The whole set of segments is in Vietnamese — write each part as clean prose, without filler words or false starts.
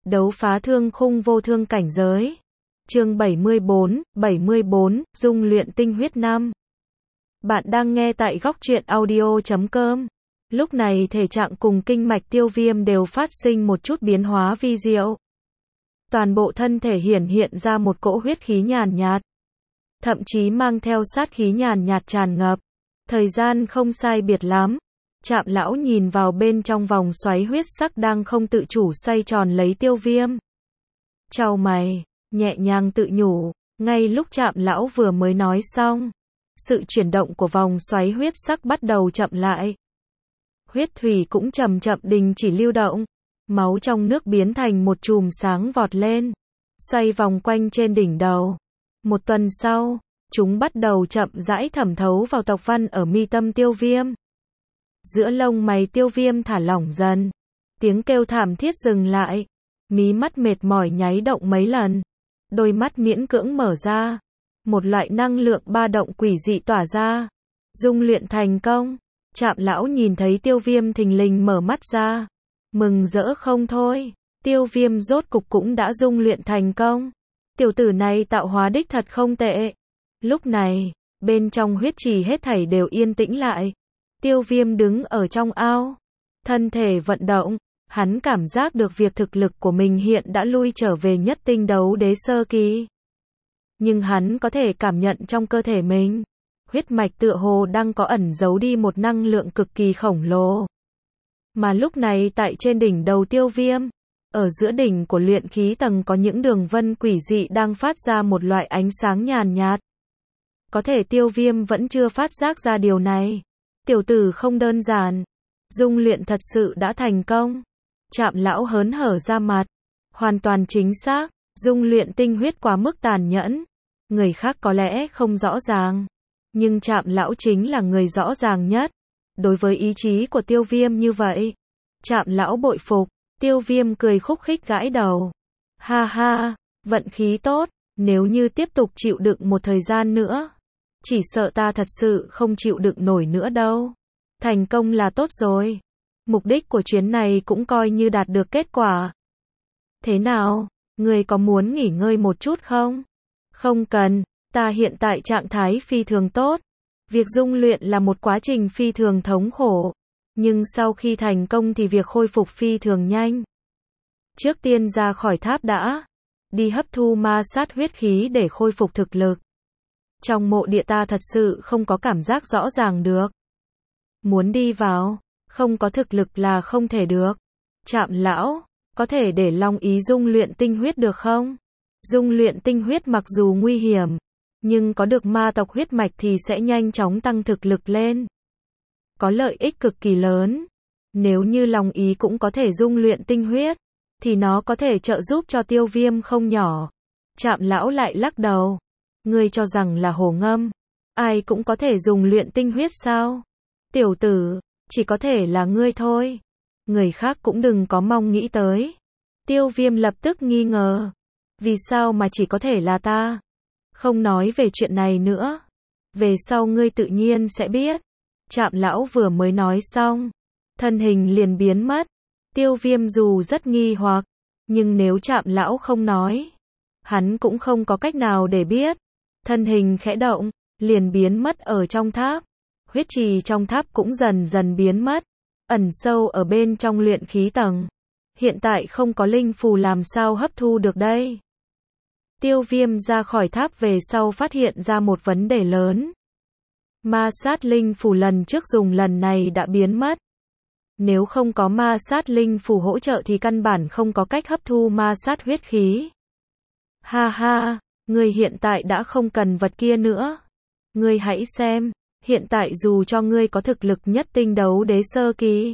Đấu phá thương khung vô thương cảnh giới. Chương 74, dung luyện tinh huyết 5. Bạn đang nghe tại góc truyện audio.com. Lúc này thể trạng cùng kinh mạch Tiêu Viêm đều phát sinh một chút biến hóa vi diệu. Toàn bộ thân thể hiện ra một cỗ huyết khí nhàn nhạt, thậm chí mang theo sát khí nhàn nhạt tràn ngập. Thời gian không sai biệt lắm, Trạm lão nhìn vào bên trong vòng xoáy huyết sắc đang không tự chủ xoay tròn lấy Tiêu Viêm. Chau mày, nhẹ nhàng tự nhủ, ngay lúc Trạm lão vừa mới nói xong, sự chuyển động của vòng xoáy huyết sắc bắt đầu chậm lại. Huyết thủy cũng chậm chậm đình chỉ lưu động, máu trong nước biến thành một chùm sáng vọt lên, xoay vòng quanh trên đỉnh đầu. Một tuần sau, chúng bắt đầu chậm rãi thẩm thấu vào tộc văn ở mi tâm Tiêu Viêm. Giữa lông mày Tiêu Viêm thả lỏng dần, tiếng kêu thảm thiết dừng lại, mí mắt mệt mỏi nháy động mấy lần, đôi mắt miễn cưỡng mở ra, một loại năng lượng ba động quỷ dị tỏa ra. Dung luyện thành công. Trạm lão nhìn thấy Tiêu Viêm thình lình mở mắt ra, mừng rỡ không thôi. Tiêu Viêm rốt cục cũng đã dung luyện thành công. Tiểu tử này tạo hóa đích thật không tệ. Lúc này, bên trong huyết trì hết thảy đều yên tĩnh lại. Tiêu Viêm đứng ở trong ao, thân thể vận động, hắn cảm giác được việc thực lực của mình hiện đã lui trở về nhất tinh đấu đế sơ kỳ. Nhưng hắn có thể cảm nhận trong cơ thể mình, huyết mạch tựa hồ đang có ẩn giấu đi một năng lượng cực kỳ khổng lồ. Mà lúc này tại trên đỉnh đầu Tiêu Viêm, ở giữa đỉnh của luyện khí tầng có những đường vân quỷ dị đang phát ra một loại ánh sáng nhàn nhạt. Có thể Tiêu Viêm vẫn chưa phát giác ra điều này. Tiểu tử không đơn giản, dung luyện thật sự đã thành công. Trạm lão hớn hở ra mặt, hoàn toàn chính xác, dung luyện tinh huyết quá mức tàn nhẫn. Người khác có lẽ không rõ ràng, nhưng Trạm lão chính là người rõ ràng nhất. Đối với ý chí của Tiêu Viêm như vậy, Trạm lão bội phục. Tiêu Viêm cười khúc khích gãi đầu. Ha ha, vận khí tốt, nếu như tiếp tục chịu đựng một thời gian nữa, chỉ sợ ta thật sự không chịu đựng nổi nữa đâu. Thành công là tốt rồi. Mục đích của chuyến này cũng coi như đạt được kết quả. Thế nào, người có muốn nghỉ ngơi một chút không? Không cần, ta hiện tại trạng thái phi thường tốt. Việc dung luyện là một quá trình phi thường thống khổ, nhưng sau khi thành công thì việc khôi phục phi thường nhanh. Trước tiên ra khỏi tháp đã, đi hấp thu ma sát huyết khí để khôi phục thực lực. Trong mộ địa ta thật sự không có cảm giác rõ ràng được. Muốn đi vào, không có thực lực là không thể được. Trạm lão, có thể để Long Ý dung luyện tinh huyết được không? Dung luyện tinh huyết mặc dù nguy hiểm, nhưng có được ma tộc huyết mạch thì sẽ nhanh chóng tăng thực lực lên. Có lợi ích cực kỳ lớn. Nếu như Long Ý cũng có thể dung luyện tinh huyết, thì nó có thể trợ giúp cho Tiêu Viêm không nhỏ. Trạm lão lại lắc đầu. Ngươi cho rằng là hồ ngâm, ai cũng có thể dùng luyện tinh huyết sao? Tiểu tử, chỉ có thể là ngươi thôi. Người khác cũng đừng có mong nghĩ tới. Tiêu Viêm lập tức nghi ngờ. Vì sao mà chỉ có thể là ta? Không nói về chuyện này nữa. Về sau ngươi tự nhiên sẽ biết. Trạm lão vừa mới nói xong, thân hình liền biến mất. Tiêu Viêm dù rất nghi hoặc, nhưng nếu Trạm lão không nói, hắn cũng không có cách nào để biết. Thân hình khẽ động, liền biến mất ở trong tháp. Huyết trì trong tháp cũng dần dần biến mất, ẩn sâu ở bên trong luyện khí tầng. Hiện tại không có linh phù làm sao hấp thu được đây? Tiêu Viêm ra khỏi tháp về sau phát hiện ra một vấn đề lớn. Ma sát linh phù lần trước dùng lần này đã biến mất. Nếu không có ma sát linh phù hỗ trợ thì căn bản không có cách hấp thu ma sát huyết khí. Ha ha, ngươi hiện tại đã không cần vật kia nữa. Ngươi hãy xem, hiện tại dù cho ngươi có thực lực nhất tinh đấu đế sơ kỳ,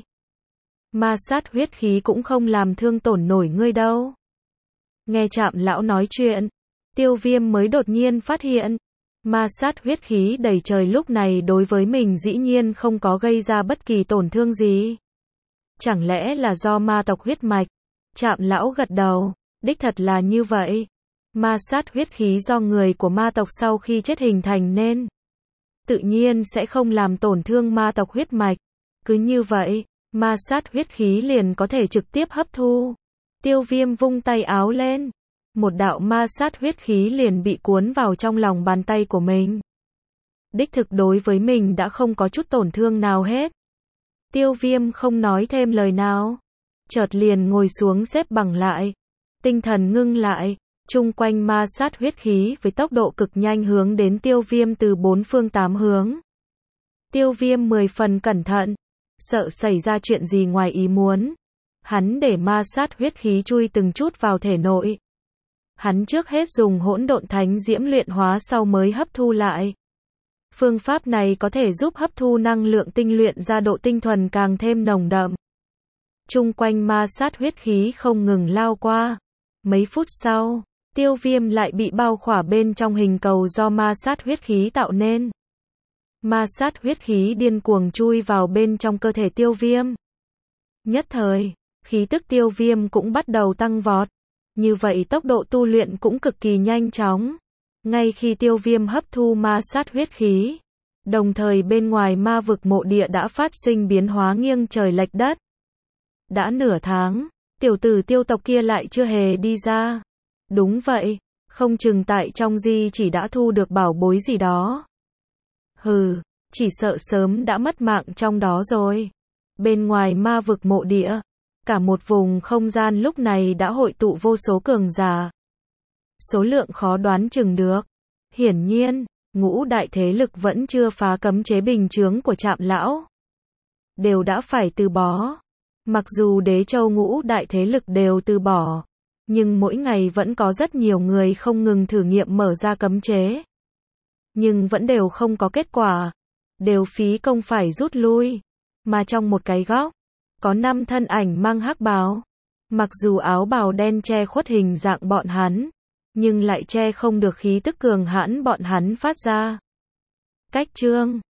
ma sát huyết khí cũng không làm thương tổn nổi ngươi đâu. Nghe Trạm lão nói chuyện, Tiêu Viêm mới đột nhiên phát hiện, ma sát huyết khí đầy trời lúc này đối với mình dĩ nhiên không có gây ra bất kỳ tổn thương gì. Chẳng lẽ là do ma tộc huyết mạch? Trạm lão gật đầu, đích thật là như vậy. Ma sát huyết khí do người của ma tộc sau khi chết hình thành nên, tự nhiên sẽ không làm tổn thương ma tộc huyết mạch. Cứ như vậy, ma sát huyết khí liền có thể trực tiếp hấp thu. Tiêu Viêm vung tay áo lên. Một đạo ma sát huyết khí liền bị cuốn vào trong lòng bàn tay của mình. Đích thực đối với mình đã không có chút tổn thương nào hết. Tiêu Viêm không nói thêm lời nào. Chợt liền ngồi xuống xếp bằng lại. Tinh thần ngưng lại. Chung quanh ma sát huyết khí với tốc độ cực nhanh hướng đến Tiêu Viêm từ 4 phương 8 hướng. Tiêu Viêm 10 phần cẩn thận. Sợ xảy ra chuyện gì ngoài ý muốn. Hắn để ma sát huyết khí chui từng chút vào thể nội. Hắn trước hết dùng hỗn độn thánh diễm luyện hóa sau mới hấp thu lại. Phương pháp này có thể giúp hấp thu năng lượng tinh luyện ra độ tinh thuần càng thêm nồng đậm. Chung quanh ma sát huyết khí không ngừng lao qua. Mấy phút sau, Tiêu Viêm lại bị bao khỏa bên trong hình cầu do ma sát huyết khí tạo nên. Ma sát huyết khí điên cuồng chui vào bên trong cơ thể Tiêu Viêm. Nhất thời, khí tức Tiêu Viêm cũng bắt đầu tăng vọt. Như vậy tốc độ tu luyện cũng cực kỳ nhanh chóng. Ngay khi Tiêu Viêm hấp thu ma sát huyết khí, đồng thời bên ngoài ma vực mộ địa đã phát sinh biến hóa nghiêng trời lệch đất. Đã nửa tháng, tiểu tử Tiêu tộc kia lại chưa hề đi ra. Đúng vậy, không chừng tại trong di chỉ đã thu được bảo bối gì đó. Hừ, chỉ sợ sớm đã mất mạng trong đó rồi. Bên ngoài ma vực mộ địa, cả một vùng không gian lúc này đã hội tụ vô số cường giả. Số lượng khó đoán chừng được. Hiển nhiên, ngũ đại thế lực vẫn chưa phá cấm chế bình chướng của Trạm lão. Đều đã phải từ bỏ. Mặc dù đế châu ngũ đại thế lực đều từ bỏ, nhưng mỗi ngày vẫn có rất nhiều người không ngừng thử nghiệm mở ra cấm chế. Nhưng vẫn đều không có kết quả. Đều phí công phải rút lui. Mà trong một cái góc, có 5 thân ảnh mang hắc bào. Mặc dù áo bào đen che khuất hình dạng bọn hắn, nhưng lại che không được khí tức cường hãn bọn hắn phát ra. Cách chương